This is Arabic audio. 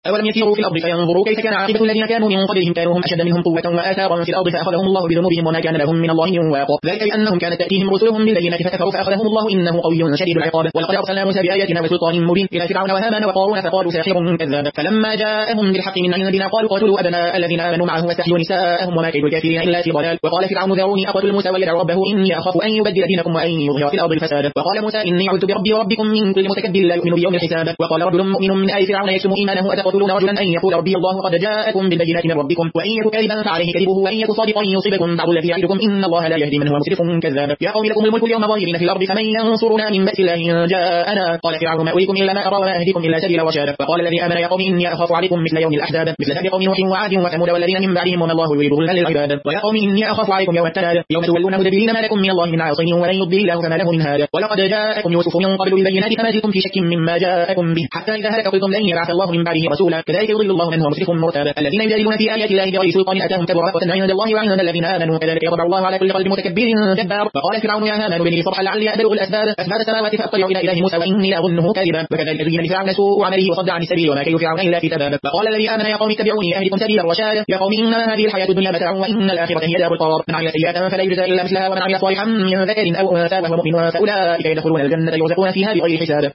أولم يسيروا في الأرض فينظروا كيف كان عاقبة الذين كانوا من قبلهم كانوا هم أشد منهم قوة وآثارا في الأرض فأخذهم الله بذنوبهم وما كان لهم من الله من واق ذلك بأنهم كانت تأتيهم رسلهم بالبينات فكفروا فأخذهم الله إنه قوي شديد العقاب ولقد أرسلنا موسى بآياتنا وسلطان مبين إلى فرعون وهامان وقارون فقالوا ساحر كذاب فلما جاءهم بالحق من عندنا قالوا قاتلوا أبناء الذين آمنوا معه واستحيوا نساءهم وما كيد الكافرين إلا في ضلال وقال فرعون ذروني أقتل موسى وليدع ربه إني أخاف أن يبدل دينكم وأن يظهر في الأرض الفساد وقال موسى إني عذت بربي وربكم من كل متكبر لا يؤمن بيوم الحساب وقال رجل مؤمن من آل فرعون يكتم إيمانه أتقتلون رجلا أن يقول ربي الله قد جاءكم بالبينات من ربكم وإن يك كاذبا فعليه كذبه وإن يك صادقا يصيبكم بعض الذي يعدكم إن الله لا يهدي من هو مسرف كذاب يا قوم لكم الملك اليوم ظاهرين في الأرض فمن ينصرنا من بأس الله إن جاءنا قال فرعون ما أريكم إلا ما أرى وما أهديكم إلا سبيل الرشاد وقال الذي آمن يا قوم إني أخاف عليكم مثل يوم الأحزاب مثل دأب قوم نوح وعاد وثمود والذين من بعدهم وما الله يريد ظلما للعباد ويا قوم إني أخاف عليكم يوم التناد يوم تولون مدبرين ما لكم من الله من عاصم ولن يضل الله فما له من هاد ولقد جاءكم يوسف من قبل بالبينات فما زلتم في شك مما جاءكم به حتى إذا هلك قلتم لن يبعث الله من بعده رسولا كذلك يضل الله من هو مسرف مرتاب الذين يجادلون في آيات الله بغير سلطان أتاهم كبر مقتا عند الله وعند الذين آمنوا كذلك يطبع الله على كل قلب متكبر جبار فقال فرعون يا هامان ابن لي صرحا لعلي أبلغ الأسباب السماوات فأطلع إلى إله موسى وإني لأظنه كاذبا وكذلك زين لفرعون سوء عمله وصد عن السبيل وما كيد فرعون إلا في تباب فقال الذي آمن يا قوم اتبعوني أهدكم سبيل الرشاد يا قوم إنما هذه الحياة الدنيا متاع وإن الآخرة هي دار القرار من عمل سيئة فلا يجزى إلا مثلها ومن عمل صالحا من ذكر أو أنثى وهو مؤمن فأولئك يدخلون الجنة يرزقون فيها بغير حساب